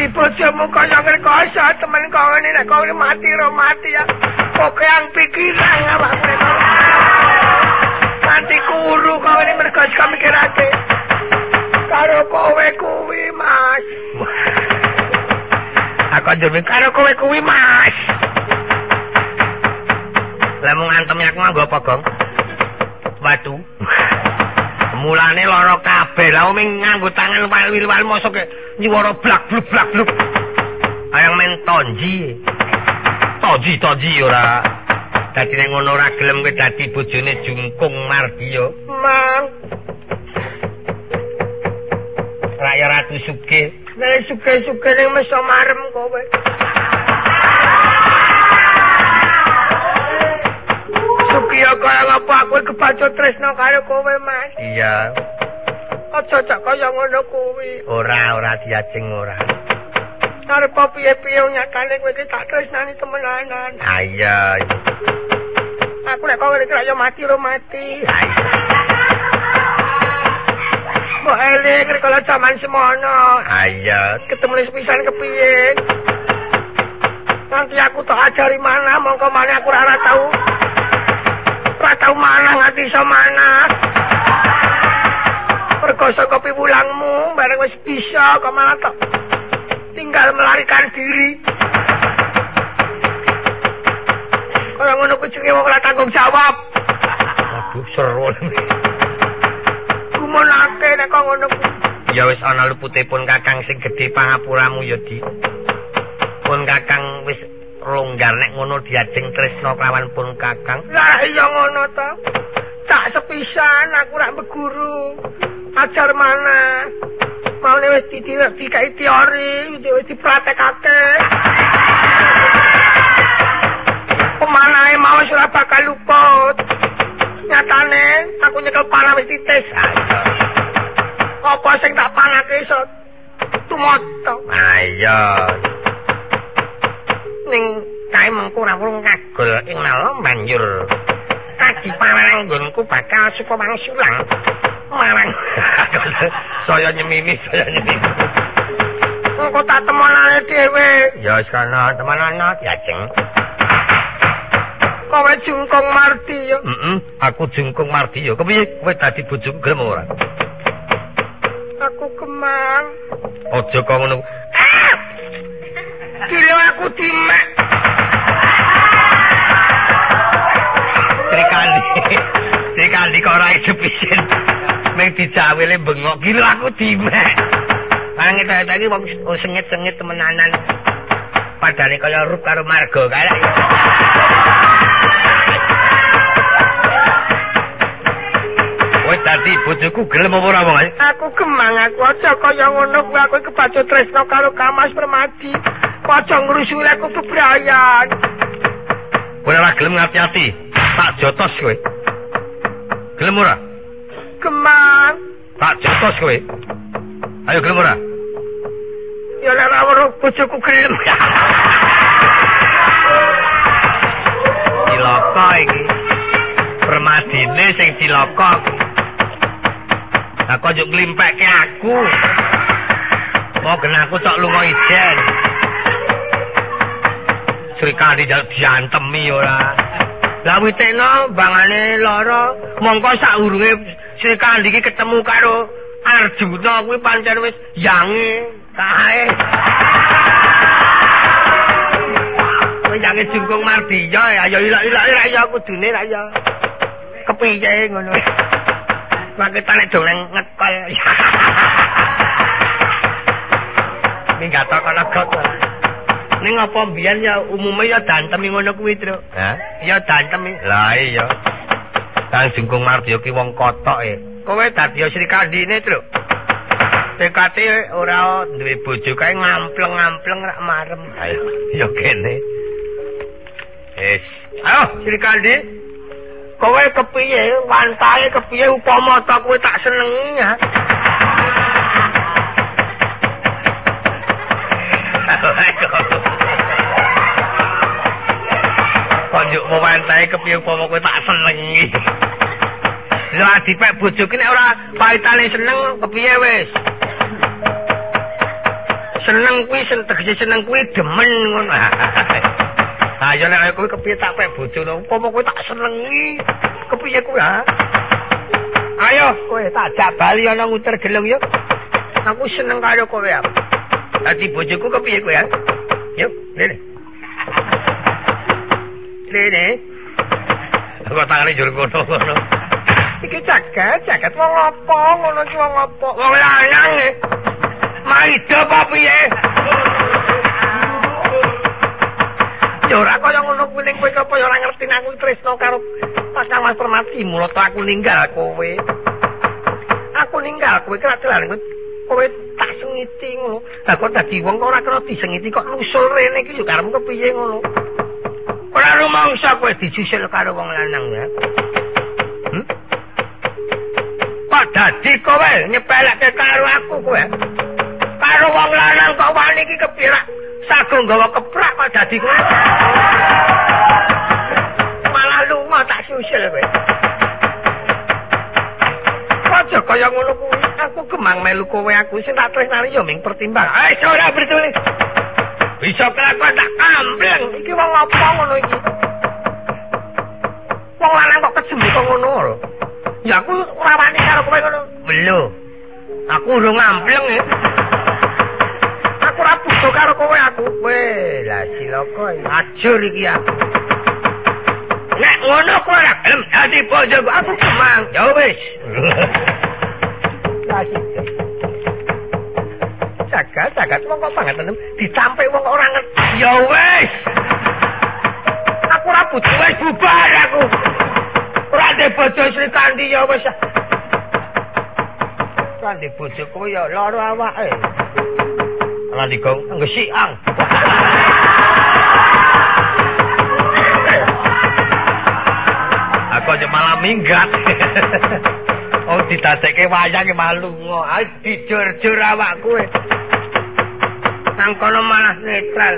dadi bojomu kaya ngrekoso temen kene nek kowe mati ro mati ya. Kok yang pikiran awakmu. Nanti kuru kowe ini mergo sing mikirake. Karo kowe kuwi, Mas. Aku njur karo kowe kuwi, Mas. Lah mung antem aku nganggo apa, Gong? Watu. Mulane lara kabeh. Lah ming nganggo tangan wali-wali mosok nyiwara blak-bluk. Ayang men tonji. Tonji ora. Dadi nek ngono ora gelem kowe dadi bojone Jungkung Mardiya. Mang. Raya Ratu Sugih. Nek sugih-sugih ning mesa marem kowe. Sugih kaya apa aku kebacut tresno karo kowe, Mas. Iya. Aja cak kaya ngono kuwi. Ora diajeng ora. Arep piye-piye nyakane kowe iki tak tresnani temenanan. Ah iya. Aku nek kowe iki raya mati ro mati. Mbok eling kalau zaman semono. Ah iya. Ketemu sepisan kepiye? Nanti aku tak ajari mana mongko mana aku ora tahu. Ora tahu mana ngati iso mana. Perkoso kopi bulangmu bareng wis bisa kok malah tok tinggal melarikan diri. Kalau ngono kucing wong ora tanggung jawab. Aduh seru. Gumonake nek kok ngono. Ya wis ana luputipun Kakang sing gedhe pangapuramu ya Di. Pun Kakang wis longgar nek ngono diajeng tresna kawan pun Kakang. Lah iya ngono to. Tak sepisan aku rak beguru. Ajar mana? Mau wis dikai teori, wis dipraktekake. Pemanahe mau ora bakal luput. Nyatane aku nyekel panah wis dites. Apa sing tak panake iso tumoto. Ah iya. Ning kae mengko ora wong kagol ing malam banjur. Kaki parang nggonku bakal suka mangsulang. Marang. Saya nyemini. Engko tak temenane dhewe. Ya wis kana temenane diajeng. Kowe Jungkung Mardiya. Aku Jungkung Mardiya. Kepiye kowe dadi bojoku gelem ora? Aku kemang. Aja kok ngono. Kira aku dimek. Trikandi kok ora iso pisan. Meng dijawele bengok gila aku dimek. Nang iki wong sengit-sengit temenanan. Padane kaya rup karo marga kae. Wis dadi bojoku gelem apa ora wong? Aku gemang aku aja kaya ngono kuwi aku kebacut tresno karo Kamas Permadi. Aja ngrusuli aku bebrayan. Kowe ora gelem ngati-ati. Tak jotos kowe. Gelem ora? Gemang. Tak jotos kowe. Ayo gelem ora? Ya ora weruh bojoku gelem. Cilaka iki. Permadine sing cilaka. Aku njuk nglimpekke aku. Mau gen aku tok lunga ijen. Srikandi diantemi ora. Lah witekno bangane lara, mongko saurunge Srikandi iki ketemu karo Arjuna kuwi pancen wis yange kae. Kowe yange Jungkung Mardiya, ayo ilak-ilak ya kudune ra ya. Kepiye ngono. Maketane doleng ngekol. Minggat kono got. Ning apa mbiyen ya umume ya dantemi ngono kuwi, Tru. Hah? Ya dantemi. Lah iya. Kang Jungkung Mardiya ki wong kotoke. Kowe dadi Srikandine, Tru. Tekate ora duwe bojo kae ngampleng-ngampleng rak marem. Ayo, ya kene. Ayo, Srikandi. Kowe kepiye? Wantahe kepiye upama ta kowe tak senengi ya? Konjuk mewantahe kepiye upama kowe tak senengi. Lah dipek bojoku nek ora paitane seneng kepiye wis? Seneng kuwi tegese seneng kuwi demen ngono. Ha ya nek kowe kepiye tak pek bojone, upama kowe tak senengi, kepiye kowe ha? Ayo kowe tak jak bali ana nguter gelung yo. Aku seneng karo kowe ya. Dadi bojoku kepiye kowe ha? Yo, Lene. Lene. Aku tangane jur kono. Iki jagat wong apa ngono iki wong apa? Wong lanang e. Maido apa piye? Ya ora kaya ngono kuwi ning kowe apa ya ora ngerti aku tresno karo Kakang Mas Permati, mula to aku ninggal kowe. Aku ninggal kowe keladalan kowe tak sengiti ngono. Lah kok dadi wong kok ora kena disengiti kok nusul rene iki yo karepmu kepiye ngono. Ora rumangsa kowe dijusul karo wong lanang ya. Kok dadi kowe nyepeleke karo aku kowe? Karo wong lanang kok wani iki kepirak sago nggawa keprak kok dadi kowe. Malah lunga tak susul kowe. Aja kaya ngono kuwi. Aku gemang melu kowe aku sing tak tresnani ya ming pertimbang. Ora bertuli. Bisa kelakuan tak kampleng. Iki wong apa ngono iki? Wong lanang kok kejembe kok ngono lho. Ya aku ora wani karo kowe ngono. Lho. Aku urung ngampleng ya. Aku ora butuh karo kowe aku. Weh, lah silaka ajur iki ya. Nek ngono kowe ora gelem dadi bojoku aku gemang. Ya wis. Jagat wong kok pangaten ditampik wong ora ngerti. Ya wis. Aku ora butuh wis bubar aku. Ora ndek bojo Sri Kandi ya wis. Kandi bojoku ya lara awake. Ala digong ngesiang. Aku aja malah minggat. Oh ditadekke wayang malu ngo. Ayo dijur-jur awakku. Nang kono malah netral.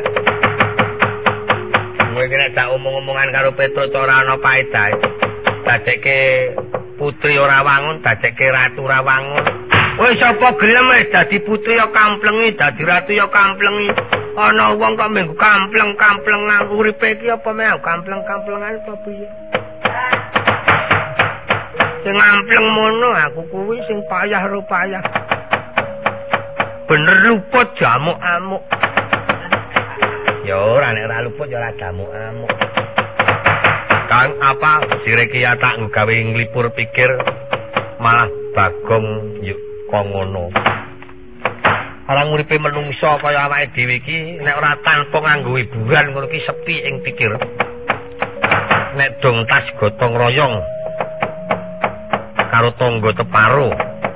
Kowe kira tak omong-omongan karo Petro ora ana paedahe. Dadekke putri ora wangun, dadekke ratu ora wangun. Wis sapa gelem wis dadi putri ya kamplengi, dadi ratu ya kamplengi. Ana wong kok mengko kampleng-kamplengan uripe iki apa meh kampleng-kamplengan apa piye? Sing ampleng mono aku kuwi sing payah rupayah. Bener luput jamuk-amuk. Ya ora nek ora luput ya ora jamuk-amuk. Kang apa sireke ya tak gawe nglipur pikir malah Bagong yuk kok ngono. Orang uripe menungso kaya awake dhewe iki nek ora tanpa nganggo hiburan ngono iki sepi ing pikir. Nek dong tas gotong royong karo tangga teparo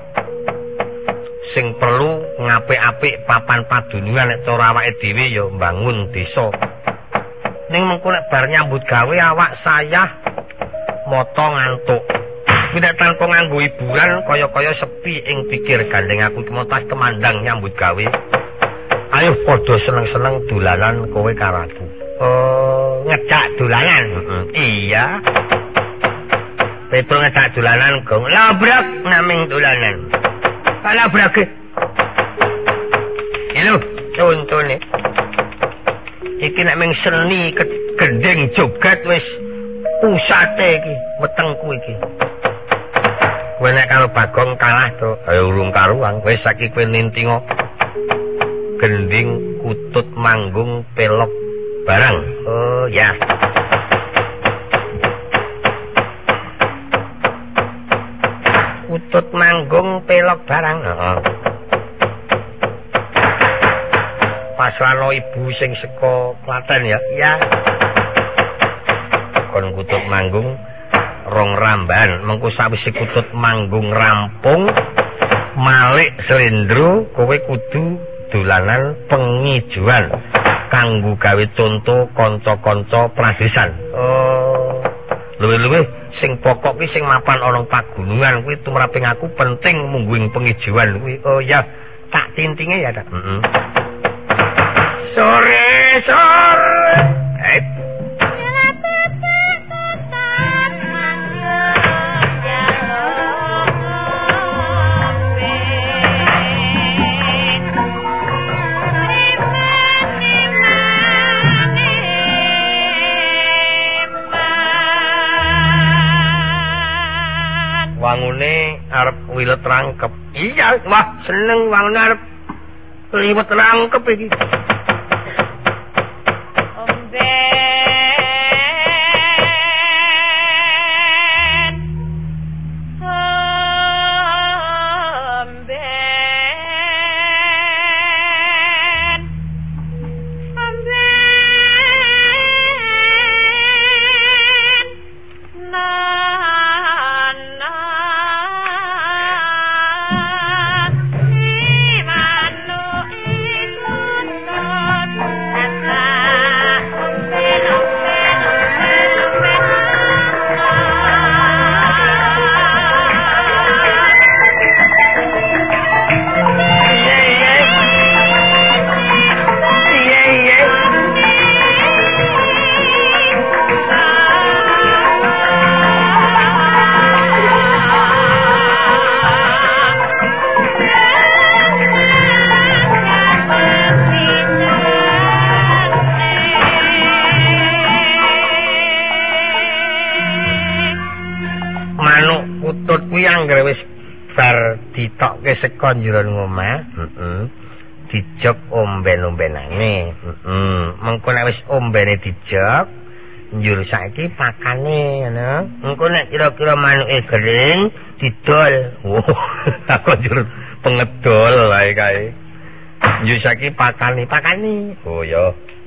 sing perlu ngapik-apik papan padunungan nek cara awake dhewe ya mbangun desa. Ning mengko nek bar nyambut gawe awak saya moto ngantuk. Kuwi nek tanpa nganggo hiburan kaya-kaya sepi ing pikir gandeng aku iki tas kemandang nyambut gawe. Ayo padha seneng-seneng dolanan kowe karo aku. Oh, ngejak dolanan. Iya. Petro ngejak dolanan gong labrak naming dolanan. Labrak. Lho, contone. Iki nek ming seni gendeng jogat wis pusate iki, wetengku iki. Kowe nek karo Bagong kalah to, ayo urung karuang. Wis saiki kowe nintingo gending kutut manggung pelok barang. Oh ya. Kutut manggung pelok barang. Heeh. Pasrano ibu sing saka Klaten ya. Iya. Kon kutut manggung rong ramban, mengko sawise kutut manggung rampung malik slendro kowe kudu dolanan pengijuan kanggo gawe conto kanca-kanca pradesan. Oh, luwih-luwih sing pokok ki sing mapan ana pagunungan kuwi tumraping aku penting mungguing pengijuan kuwi. Oh ya, tak tintinge ya tak. Sore. wilet rangkep. Iya, wah seneng wong arep liwet rangkep iki. Ditokke saka njero omah, dijog omben-ombenane. Mengko nek wis ombene dijog, njur saiki pakane ngono. Engko nek kira-kira manuke gering, didol. Wo, aku njur pengedol wae kae. Njur saiki pakane. Oh ya.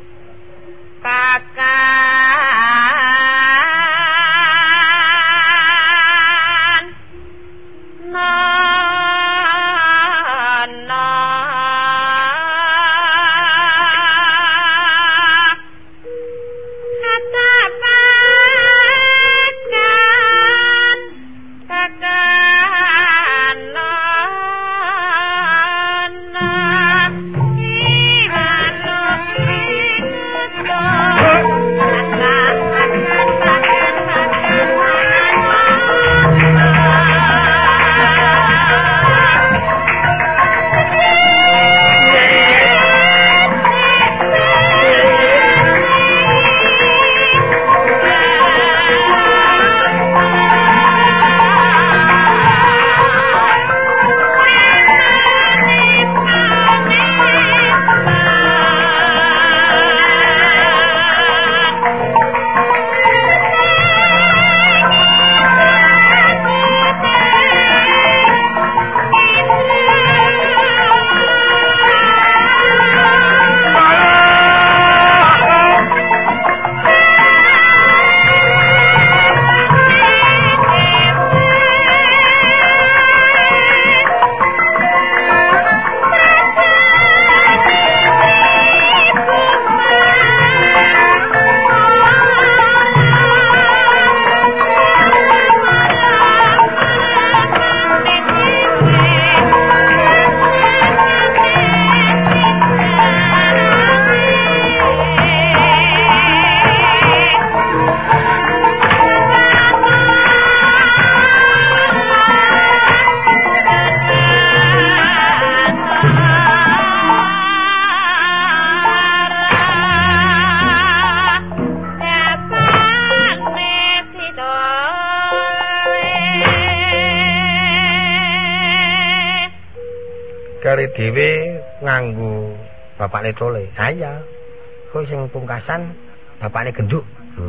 Kari dhewe nganggo bapakne Tole. Ha iya. Kowe sing pungkasan bapakne Genduk.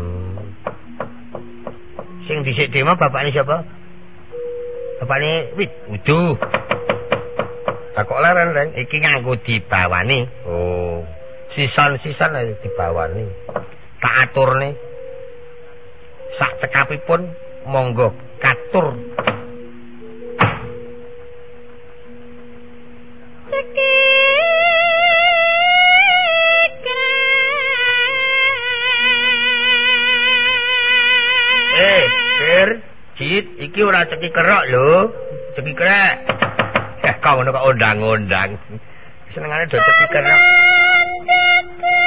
Sing dhisik dhewe bapakne siapa? Bapakne Wit. Uduh. Tak kok leren Reng, iki nganggo dibawani. Oh. Sisan-sisan ae dibawani. Tak aturne. Sak cekapipun monggo katur. Iki ora ceki kerok lho, ceki krek. Kok ngono kok ondang-ondang. Senengane do ceki kerok.